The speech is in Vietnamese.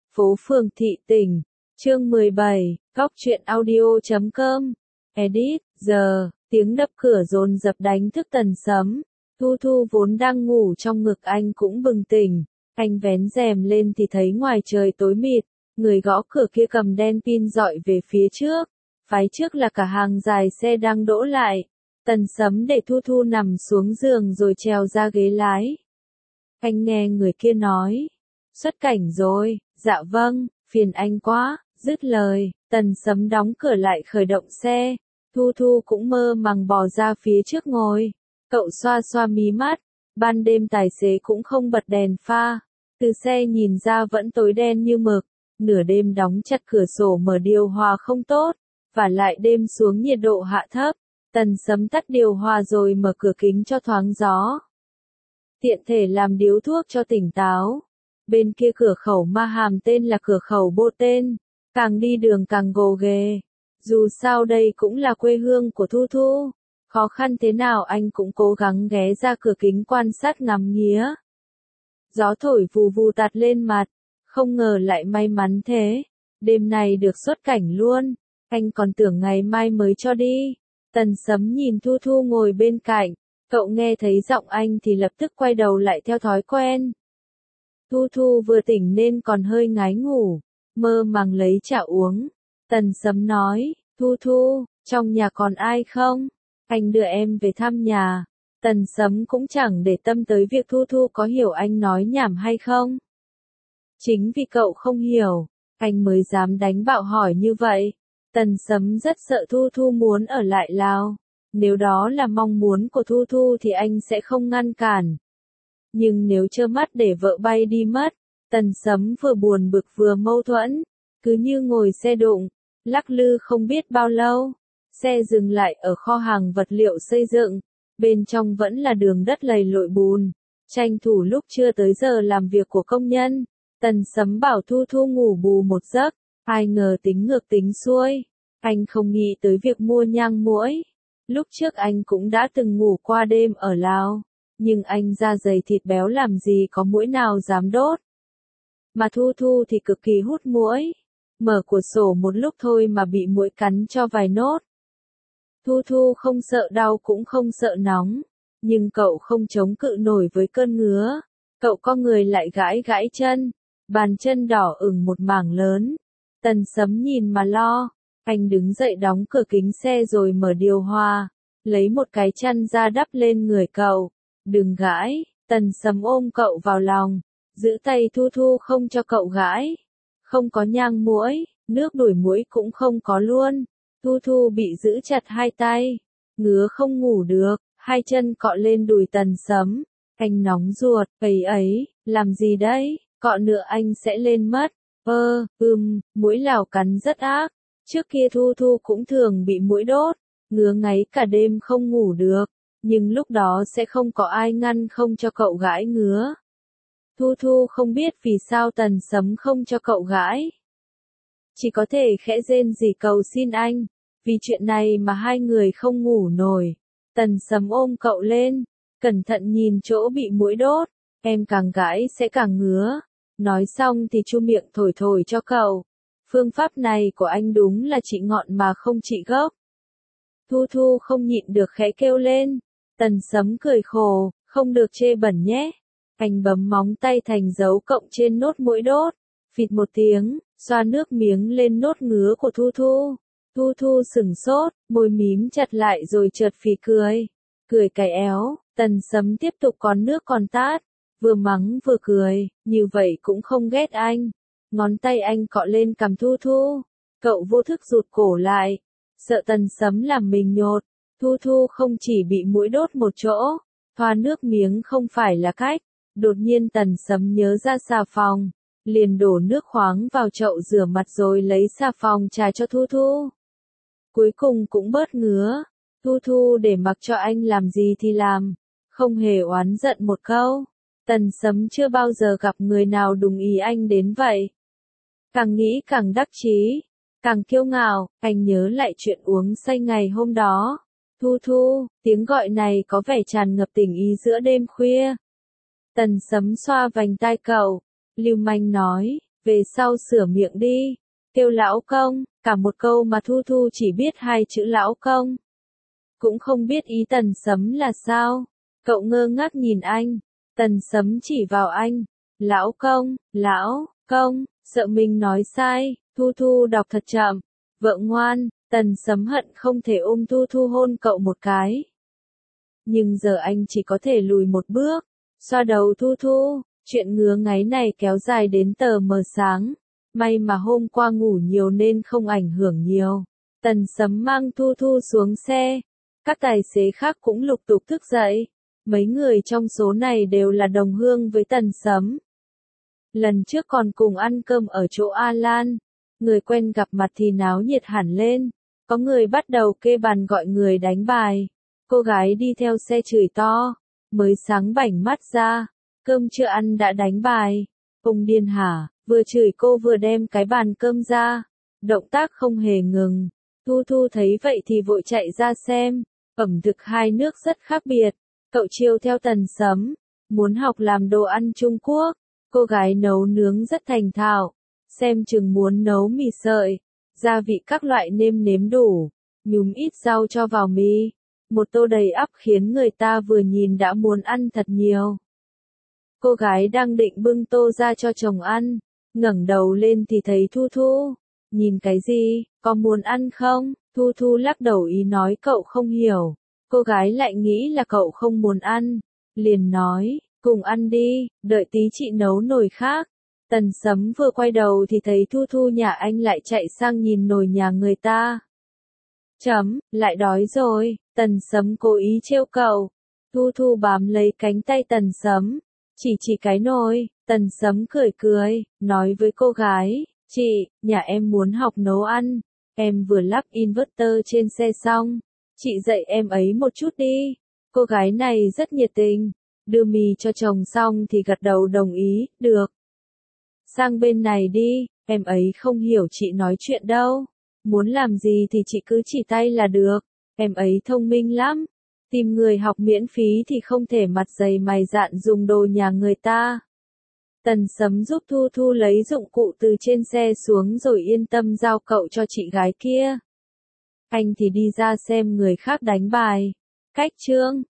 Phố phường thị tỉnh. Chương 17, Góc truyện audio.com. Edit, giờ, tiếng đập cửa dồn dập đánh thức Tần Sấm. Thu Thu vốn đang ngủ trong ngực anh cũng bừng tỉnh. Anh vén rèm lên thì thấy ngoài trời tối mịt, người gõ cửa kia cầm đèn pin dọi về phía trước. Phái trước là cả hàng dài xe đang đỗ lại. Tần Sấm để Thu Thu nằm xuống giường rồi trèo ra ghế lái. Anh nghe người kia nói, xuất cảnh rồi, dạ vâng, phiền anh quá, dứt lời, Tần Sấm đóng cửa lại khởi động xe. Thu Thu cũng mơ màng bò ra phía trước ngồi. Cậu xoa xoa mí mắt, ban đêm tài xế cũng không bật đèn pha. Từ xe nhìn ra vẫn tối đen như mực, nửa đêm đóng chặt cửa sổ mở điều hòa không tốt, và lại đêm xuống nhiệt độ hạ thấp. Tần Sấm tắt điều hòa rồi mở cửa kính cho thoáng gió. Tiện thể làm điếu thuốc cho tỉnh táo. Bên kia cửa khẩu Ma Hàm tên là cửa khẩu Bô Tên, càng đi đường càng gồ ghề. Dù sao đây cũng là quê hương của Thu Thu, khó khăn thế nào anh cũng cố gắng ghé ra cửa kính quan sát ngắm nghía. Gió thổi vù vù tạt lên mặt, không ngờ lại may mắn thế, đêm này được xuất cảnh luôn, anh còn tưởng ngày mai mới cho đi. Tần Sấm nhìn Thu Thu ngồi bên cạnh, cậu nghe thấy giọng anh thì lập tức quay đầu lại theo thói quen. Thu Thu vừa tỉnh nên còn hơi ngái ngủ, mơ màng lấy trà uống. Tần Sấm nói, Thu Thu, trong nhà còn ai không? Anh đưa em về thăm nhà. Tần Sấm cũng chẳng để tâm tới việc Thu Thu có hiểu anh nói nhảm hay không. Chính vì cậu không hiểu, anh mới dám đánh bạo hỏi như vậy. Tần Sấm rất sợ Thu Thu muốn ở lại Lào. Nếu đó là mong muốn của Thu Thu thì anh sẽ không ngăn cản. Nhưng nếu trơ mắt để vợ bay đi mất, Tần Sấm vừa buồn bực vừa mâu thuẫn, cứ như ngồi xe đụng, lắc lư không biết bao lâu. Xe dừng lại ở kho hàng vật liệu xây dựng, bên trong vẫn là đường đất lầy lội bùn. Tranh thủ lúc chưa tới giờ làm việc của công nhân, Tần Sấm bảo Thu Thu ngủ bù một giấc, ai ngờ tính ngược tính xuôi. Anh không nghĩ tới việc mua nhang muỗi. Lúc trước anh cũng đã từng ngủ qua đêm ở Lào, nhưng anh da dày thịt béo làm gì có muỗi nào dám đốt. Mà Thu Thu thì cực kỳ hút muỗi, mở cửa sổ một lúc thôi mà bị muỗi cắn cho vài nốt. Thu Thu không sợ đau cũng không sợ nóng, nhưng cậu không chống cự nổi với cơn ngứa. Cậu co người lại gãi gãi chân, bàn chân đỏ ửng một mảng lớn. Tần Sấm nhìn mà lo, anh đứng dậy đóng cửa kính xe rồi mở điều hòa, lấy một cái chăn ra đắp lên người cậu. Đừng gãi, Tần Sấm ôm cậu vào lòng, giữ tay Thu Thu không cho cậu gãi. Không có nhang muỗi, nước đuổi muỗi cũng không có luôn. Thu Thu bị giữ chặt hai tay, ngứa không ngủ được, hai chân cọ lên đùi Tần Sấm. Anh nóng ruột, ấy, làm gì đấy, cọ nữa anh sẽ lên mất. Muỗi Lào cắn rất ác. Trước kia Thu Thu cũng thường bị muỗi đốt, ngứa ngáy cả đêm không ngủ được, nhưng lúc đó sẽ không có ai ngăn không cho cậu gãi ngứa. Thu Thu không biết vì sao Tần Sấm không cho cậu gãi. Chỉ có thể khẽ rên rỉ cầu xin anh, vì chuyện này mà hai người không ngủ nổi. Tần Sấm ôm cậu lên, cẩn thận nhìn chỗ bị muỗi đốt, em càng gãi sẽ càng ngứa. Nói xong thì chu miệng thổi thổi cho cậu. Phương pháp này của anh đúng là trị ngọn mà không trị gốc. Thu Thu không nhịn được khẽ kêu lên. Tần Sấm cười khổ, không được chê bẩn nhé. Anh bấm móng tay thành dấu cộng trên nốt muỗi đốt. Phịt một tiếng, xoa nước miếng lên nốt ngứa của Thu Thu. Thu Thu sửng sốt, môi mím chặt lại rồi chợt phì cười. Cười cay éo, Tần Sấm tiếp tục còn nước còn tát. Vừa mắng vừa cười, như vậy cũng không ghét anh. Ngón tay anh cọ lên cằm Thu Thu. Cậu vô thức rụt cổ lại, sợ Tần Sấm làm mình nhột. Thu Thu không chỉ bị muỗi đốt một chỗ, thoa nước miếng không phải là cách. Đột nhiên Tần Sấm nhớ ra xà phòng, liền đổ nước khoáng vào chậu rửa mặt rồi lấy xà phòng chà cho Thu Thu. Cuối cùng cũng bớt ngứa. Thu Thu để mặc cho anh làm gì thì làm, không hề oán giận một câu. Tần Sấm chưa bao giờ gặp người nào đúng ý anh đến vậy. Càng nghĩ càng đắc chí, càng kiêu ngạo, anh nhớ lại chuyện uống say ngày hôm đó. Thu Thu, tiếng gọi này có vẻ tràn ngập tình ý giữa đêm khuya. Tần Sấm xoa vành tai cậu, lưu manh nói, về sau sửa miệng đi, kêu lão công, cả một câu mà Thu Thu chỉ biết hai chữ lão công. Cũng không biết ý Tần Sấm là sao, cậu ngơ ngác nhìn anh, Tần Sấm chỉ vào anh, lão công, sợ mình nói sai, Thu Thu đọc thật chậm, vợ ngoan, Tần Sấm hận không thể ôm Thu Thu hôn cậu một cái. Nhưng giờ anh chỉ có thể lùi một bước, xoa đầu Thu Thu, chuyện ngứa ngáy này kéo dài đến tờ mờ sáng. May mà hôm qua ngủ nhiều nên không ảnh hưởng nhiều. Tần Sấm mang Thu Thu xuống xe. Các tài xế khác cũng lục tục thức dậy. Mấy người trong số này đều là đồng hương với Tần Sấm. Lần trước còn cùng ăn cơm ở chỗ Alan. Người quen gặp mặt thì náo nhiệt hẳn lên. Có người bắt đầu kê bàn gọi người đánh bài. Cô gái đi theo xe chửi to. Mới sáng bảnh mắt ra. Cơm chưa ăn đã đánh bài. Ông điên hả? Vừa chửi cô vừa đem cái bàn cơm ra. Động tác không hề ngừng. Thu Thu thấy vậy thì vội chạy ra xem. Ẩm thực hai nước rất khác biệt. Cậu chiêu theo Tần Sấm. Muốn học làm đồ ăn Trung Quốc. Cô gái nấu nướng rất thành thạo. Xem chừng muốn nấu mì sợi. Gia vị các loại nêm nếm đủ. Nhúng ít rau cho vào mì. Một tô đầy ắp khiến người ta vừa nhìn đã muốn ăn thật nhiều. Cô gái đang định bưng tô ra cho chồng ăn. Ngẩng đầu lên thì thấy Thu Thu. Nhìn cái gì, có muốn ăn không? Thu Thu lắc đầu ý nói cậu không hiểu. Cô gái lại nghĩ là cậu không muốn ăn. Liền nói, cùng ăn đi, đợi tí chị nấu nồi khác. Tần Sấm vừa quay đầu thì thấy Thu Thu nhà anh lại chạy sang nhìn nồi nhà người ta. Lại đói rồi, Tần Sấm cố ý trêu cậu. Thu Thu bám lấy cánh tay Tần Sấm. Chỉ cái nồi, Tần Sấm cười, nói với cô gái, chị, nhà em muốn học nấu ăn, em vừa lắp inverter trên xe xong, chị dạy em ấy một chút đi. Cô gái này rất nhiệt tình, đưa mì cho chồng xong thì gật đầu đồng ý, được. Sang bên này đi, em ấy không hiểu chị nói chuyện đâu, muốn làm gì thì chị cứ chỉ tay là được, em ấy thông minh lắm. Tìm người học miễn phí thì không thể mặt dày mày dạn dùng đồ nhà người ta. Tần Sấm giúp Thu Thu lấy dụng cụ từ trên xe xuống rồi yên tâm giao cậu cho chị gái kia. Anh thì đi ra xem người khác đánh bài. Cách chương